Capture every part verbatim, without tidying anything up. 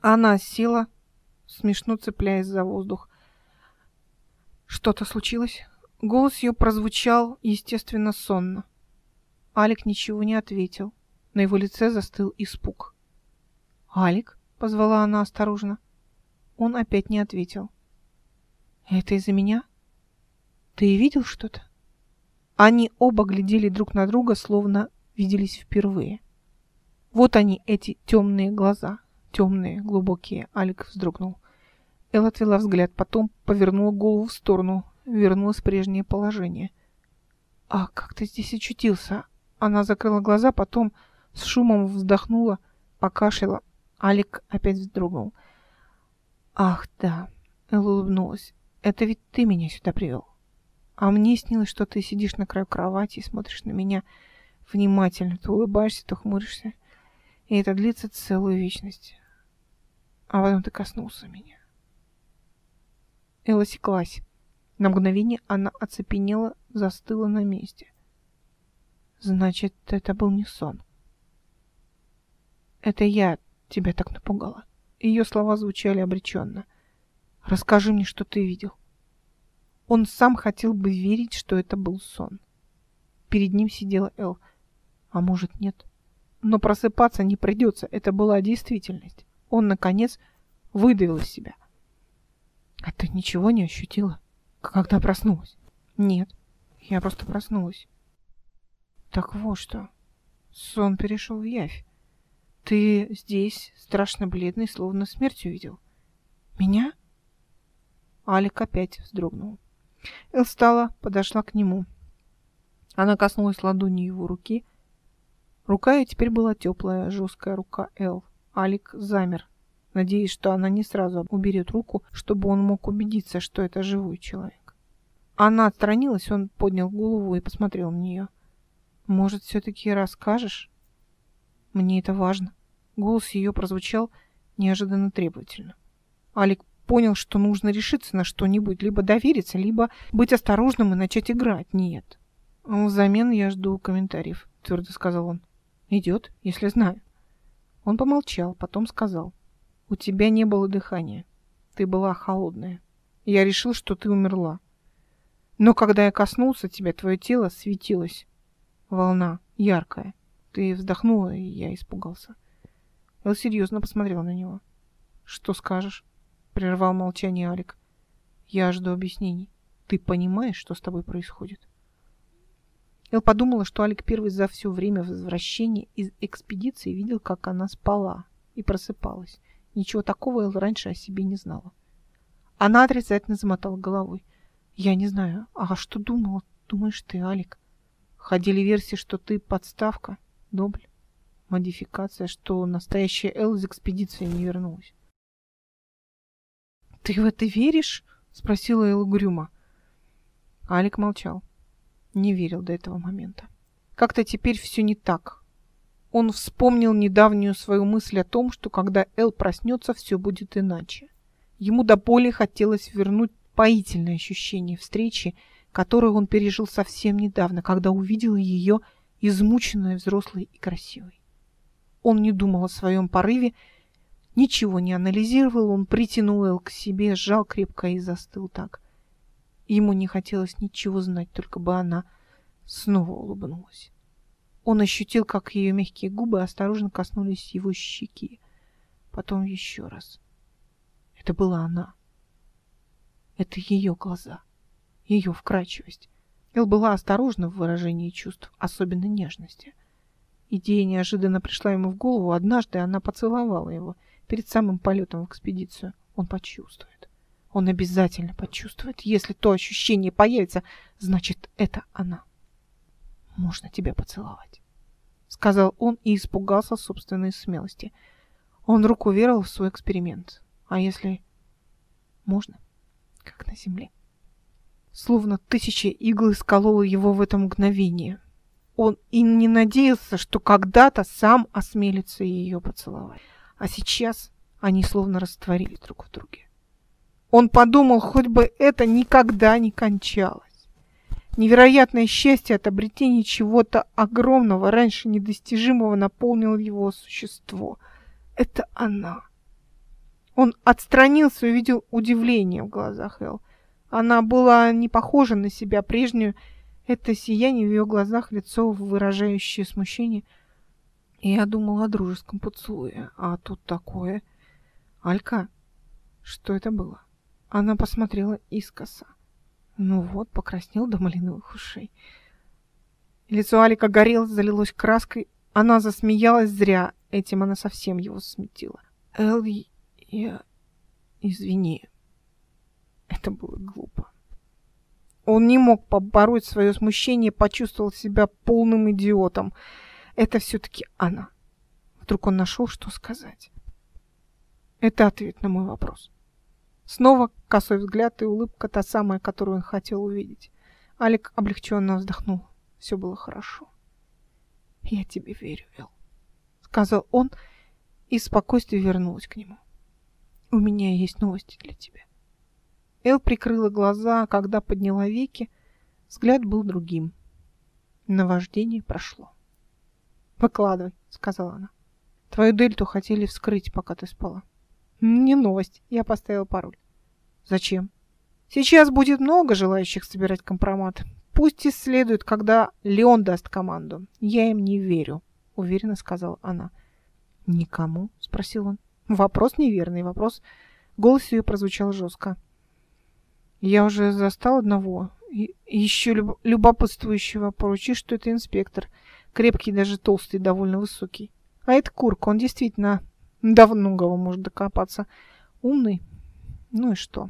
Она села, смешно цепляясь за воздух. Что-то случилось? Голос ее прозвучал, естественно, сонно. Алик ничего не ответил. На его лице застыл испуг. «Алик?» — позвала она осторожно. Он опять не ответил. «Это из-за меня? Ты видел что-то?» Они оба глядели друг на друга, словно виделись впервые. Вот они, эти темные глаза. Темные, глубокие. Алик вздрогнул. Эл отвела взгляд, потом повернула голову в сторону, вернулась в прежнее положение. «А как ты здесь очутился?» Она закрыла глаза, потом с шумом вздохнула, покашляла. Алик опять вздрогнул. «Ах, да», — Эл улыбнулась. «Это ведь ты меня сюда привел. А мне снилось, что ты сидишь на краю кровати и смотришь на меня внимательно. То улыбаешься, то хмуришься. И это длится целую вечность. А потом ты коснулся меня». Эл осеклась. На мгновение она оцепенела, застыла на месте. «Значит, это был не сон. Это я тебя так напугала». Ее слова звучали обреченно. «Расскажи мне, что ты видел». Он сам хотел бы верить, что это был сон. Перед ним сидела Эл. А может, нет. Но просыпаться не придется. Это была действительность. Он, наконец, выдавил из себя. «А ты ничего не ощутила, когда проснулась?» «Нет, я просто проснулась». «Так вот что. Сон перешел в явь. Ты здесь, страшно бледный, словно смерть увидел. Меня?» Алик опять вздрогнул. Эл встала, подошла к нему. Она коснулась ладонью его руки. Рука ее теперь была теплая, жесткая рука Эл. Алик замер, надеясь, что она не сразу уберет руку, чтобы он мог убедиться, что это живой человек. Она отстранилась, он поднял голову и посмотрел на нее. «Может, все-таки расскажешь? Мне это важно». Голос ее прозвучал неожиданно требовательно. Алик понял, что нужно решиться на что-нибудь, либо довериться, либо быть осторожным и начать играть. Нет. «Взамен я жду комментариев», — твердо сказал он. «Идет, если знаю». Он помолчал, потом сказал. «У тебя не было дыхания. Ты была холодная. Я решил, что ты умерла. Но когда я коснулся тебя, твое тело светилось. Волна яркая. Ты вздохнула, и я испугался». Эл серьезно посмотрел на него. «Что скажешь?» — прервал молчание Алик. «Я жду объяснений. Ты понимаешь, что с тобой происходит?» Эл подумала, что Алик первый за все время возвращения из экспедиции видел, как она спала и просыпалась. Ничего такого Эл раньше о себе не знала. Она отрицательно замотала головой. «Я не знаю. А что думала? Думаешь ты, Алик? Ходили версии, что ты подставка, дубль, модификация, что настоящая Эл из экспедиции не вернулась». «Ты в это веришь?» — спросила Эл угрюмо. Алик молчал. Не верил до этого момента. Как-то теперь все не так. Он вспомнил недавнюю свою мысль о том, что когда Эл проснется, все будет иначе. Ему до боли хотелось вернуть поительное ощущение встречи, которую он пережил совсем недавно, когда увидел ее измученной, взрослой и красивой. Он не думал о своем порыве, ничего не анализировал, он притянул Эл к себе, сжал крепко и застыл так. Ему не хотелось ничего знать, только бы она снова улыбнулась. Он ощутил, как ее мягкие губы осторожно коснулись его щеки. Потом еще раз. Это была она. Это ее глаза, ее вкрадчивость. Эл была осторожна в выражении чувств, особенно нежности. Идея неожиданно пришла ему в голову. Однажды она поцеловала его перед самым полетом в экспедицию. Он почувствует. Он обязательно почувствует. Если то ощущение появится, значит, это она. «Можно тебя поцеловать», — сказал он и испугался собственной смелости. Он вдруг уверовал в свой эксперимент. А если можно, как на земле? Словно тысяча игл исколола его в это мгновение. Он и не надеялся, что когда-то сам осмелится ее поцеловать. А сейчас они словно растворились друг в друге. Он подумал, хоть бы это никогда не кончалось. Невероятное счастье от обретения чего-то огромного, раньше недостижимого, наполнило его существо. Это она. Он отстранился и увидел удивление в глазах Эл. Она была не похожа на себя прежнюю. Это сияние в ее глазах, лицо, выражающее смущение. И я думала о дружеском поцелуе. А тут такое. Алька, что это было? Она посмотрела искоса. Ну вот, покраснел до малиновых ушей. Лицо Алика горело, залилось краской. Она засмеялась зря. Этим она совсем его смутила. Эл, я... Извини. Это было глупо. Он не мог побороть свое смущение, почувствовал себя полным идиотом. Это все-таки она. Вдруг он нашел, что сказать. Это ответ на мой вопрос. Снова косой взгляд и улыбка, та самая, которую он хотел увидеть. Алик облегченно вздохнул. Все было хорошо. Я тебе верю, Эл, сказал он, и спокойствие вернулось к нему. У меня есть новости для тебя. Эл прикрыла глаза, а когда подняла веки, взгляд был другим. Наваждение прошло. «Выкладывай», — сказала она. «Твою дельту хотели вскрыть, пока ты спала». «Не новость. Я поставила пароль». «Зачем?» «Сейчас будет много желающих собирать компромат. Пусть исследуют, когда Леон даст команду. Я им не верю», — уверенно сказала она. «Никому?» — спросил он. Вопрос неверный, вопрос. Голос ее прозвучал жестко. «Я уже застал одного, и еще люб... любопытствующего. Поручи, что это инспектор. Крепкий, даже толстый, довольно высокий. А это Курк, он действительно до многого может докопаться. Умный. Ну и что?»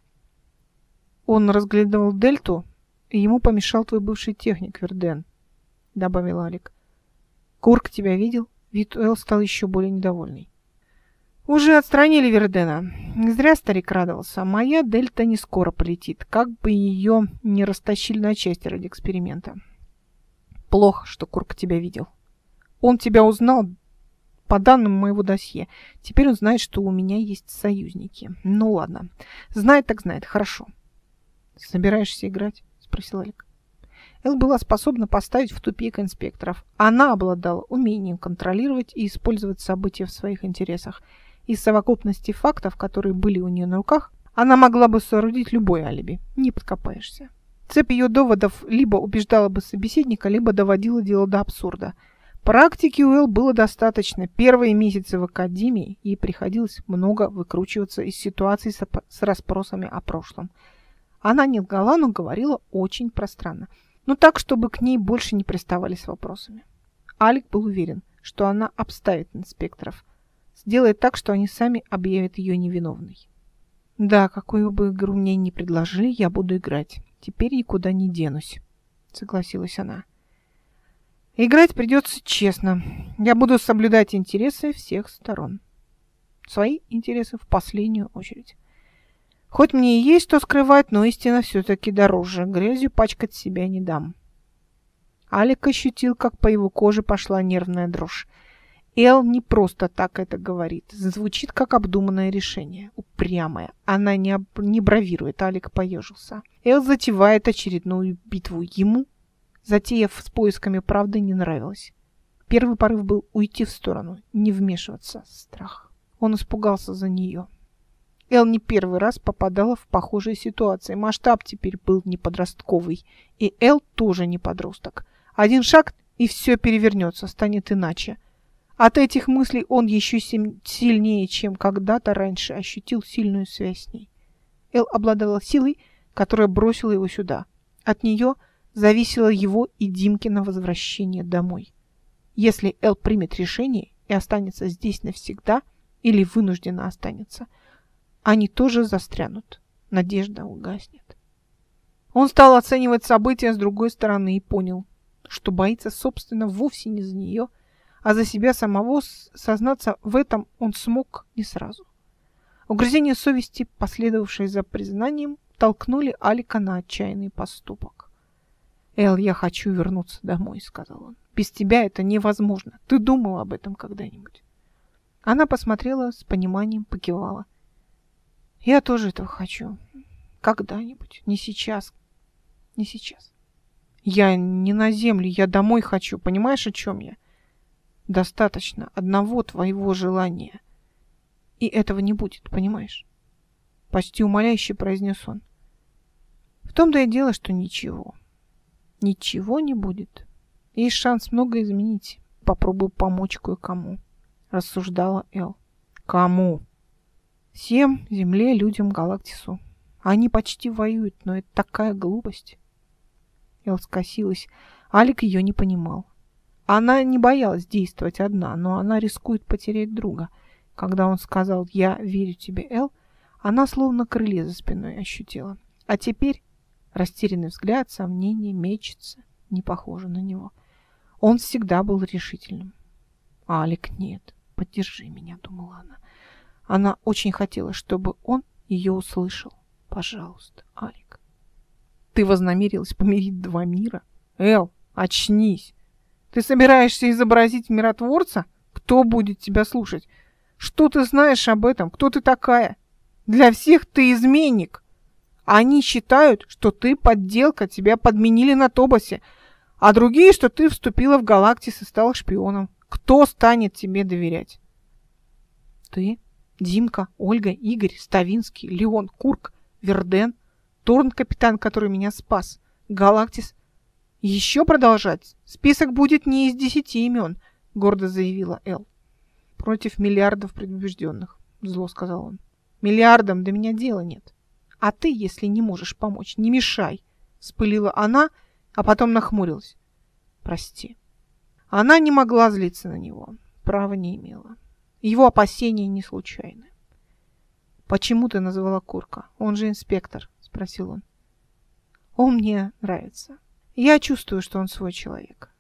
«Он разглядывал дельту, и ему помешал твой бывший техник, Верден», — добавил Алик. «Курк тебя видел?» Вид Эл стал еще более недовольный. «Уже отстранили Вердена. Зря старик радовался. Моя дельта не скоро полетит, как бы ее не растащили на части ради эксперимента. Плохо, что Курк тебя видел. Он тебя узнал по данным моего досье. Теперь он знает, что у меня есть союзники. Ну ладно. Знает так знает. Хорошо». «Собираешься играть?» — спросил Алик. Эл была способна поставить в тупик инспекторов. Она обладала умением контролировать и использовать события в своих интересах. Из совокупности фактов, которые были у нее на руках, она могла бы соорудить любое алиби. Не подкопаешься. Цепь ее доводов либо убеждала бы собеседника, либо доводила дело до абсурда. Практики у Эл было достаточно. Первые месяцы в академии ей приходилось много выкручиваться из ситуаций с расспросами о прошлом. Она не лгала, но говорила очень пространно. Но так, чтобы к ней больше не приставали с вопросами. Алик был уверен, что она обставит инспекторов. Сделает так, что они сами объявят ее невиновной. «Да, какую бы игру мне ни предложили, я буду играть. Теперь никуда не денусь», — согласилась она. «Играть придется честно. Я буду соблюдать интересы всех сторон. Свои интересы в последнюю очередь. Хоть мне и есть что скрывать, но истина все-таки дороже. Грязью пачкать себя не дам». Алик ощутил, как по его коже пошла нервная дрожь. Эл не просто так это говорит. Звучит как обдуманное решение. Упрямая. Она не, об... не бравирует. Алик поежился. Эл затевает очередную битву. Ему, затеяв с поисками правды, не нравилось. Первый порыв был уйти в сторону, не вмешиваться. Страх. Он испугался за нее. Эл не первый раз попадала в похожие ситуации. Масштаб теперь был не подростковый. И Эл тоже не подросток. Один шаг, и все перевернется, станет иначе. От этих мыслей он еще сильнее, чем когда-то раньше, ощутил сильную связь с ней. Эл обладала силой, которая бросила его сюда. От нее зависело его и Димкино возвращение домой. Если Эл примет решение и останется здесь навсегда, или вынужденно останется, они тоже застрянут. Надежда угаснет. Он стал оценивать события с другой стороны и понял, что боится, собственно, вовсе не за нее, а за себя самого. Сознаться в этом он смог не сразу. Угрызения совести, последовавшие за признанием, толкнули Алика на отчаянный поступок. «Эл, я хочу вернуться домой», — сказал он. «Без тебя это невозможно. Ты думала об этом когда-нибудь?» Она посмотрела с пониманием, покивала. «Я тоже этого хочу. Когда-нибудь. Не сейчас. Не сейчас. Я не на землю, я домой хочу. Понимаешь, о чем я? Достаточно одного твоего желания. И этого не будет, понимаешь? Почти умоляюще произнес он. В том-то и дело, что ничего. Ничего не будет. Есть шанс многое изменить. Попробую помочь кое-кому, рассуждала Эл. Кому? Всем, Земле, людям, Галактису. Они почти воюют, но это такая глупость. Эл скосилась. Алик ее не понимал. Она не боялась действовать одна, но она рискует потерять друга. Когда он сказал «Я верю тебе, Эл», она словно крылья за спиной ощутила. А теперь растерянный взгляд, сомнение, мечется, не похоже на него. Он всегда был решительным. А Алик нет. Поддержи меня, думала она. Она очень хотела, чтобы он ее услышал. Пожалуйста, Алик. Ты вознамерилась помирить два мира? Эл, очнись. Ты собираешься изобразить миротворца? Кто будет тебя слушать? Что ты знаешь об этом? Кто ты такая? Для всех ты изменник. Они считают, что ты подделка, тебя подменили на Тобосе, а другие, что ты вступила в Галактис и стала шпионом. Кто станет тебе доверять? Ты, Димка, Ольга, Игорь, Ставинский, Леон, Курк, Верден, Торн, капитан, который меня спас, Галактис. Еще продолжать? Список будет не из десяти имен, гордо заявила Эл. Против миллиардов предубежденных, зло сказал он. Миллиардам до меня дела нет. А ты, если не можешь помочь, не мешай, вспылила она, а потом нахмурилась. Прости. Она не могла злиться на него, права не имела. Его опасения не случайны. Почему ты назвала Курка? Он же инспектор, спросил он. Он мне нравится. Я чувствую, что он свой человек.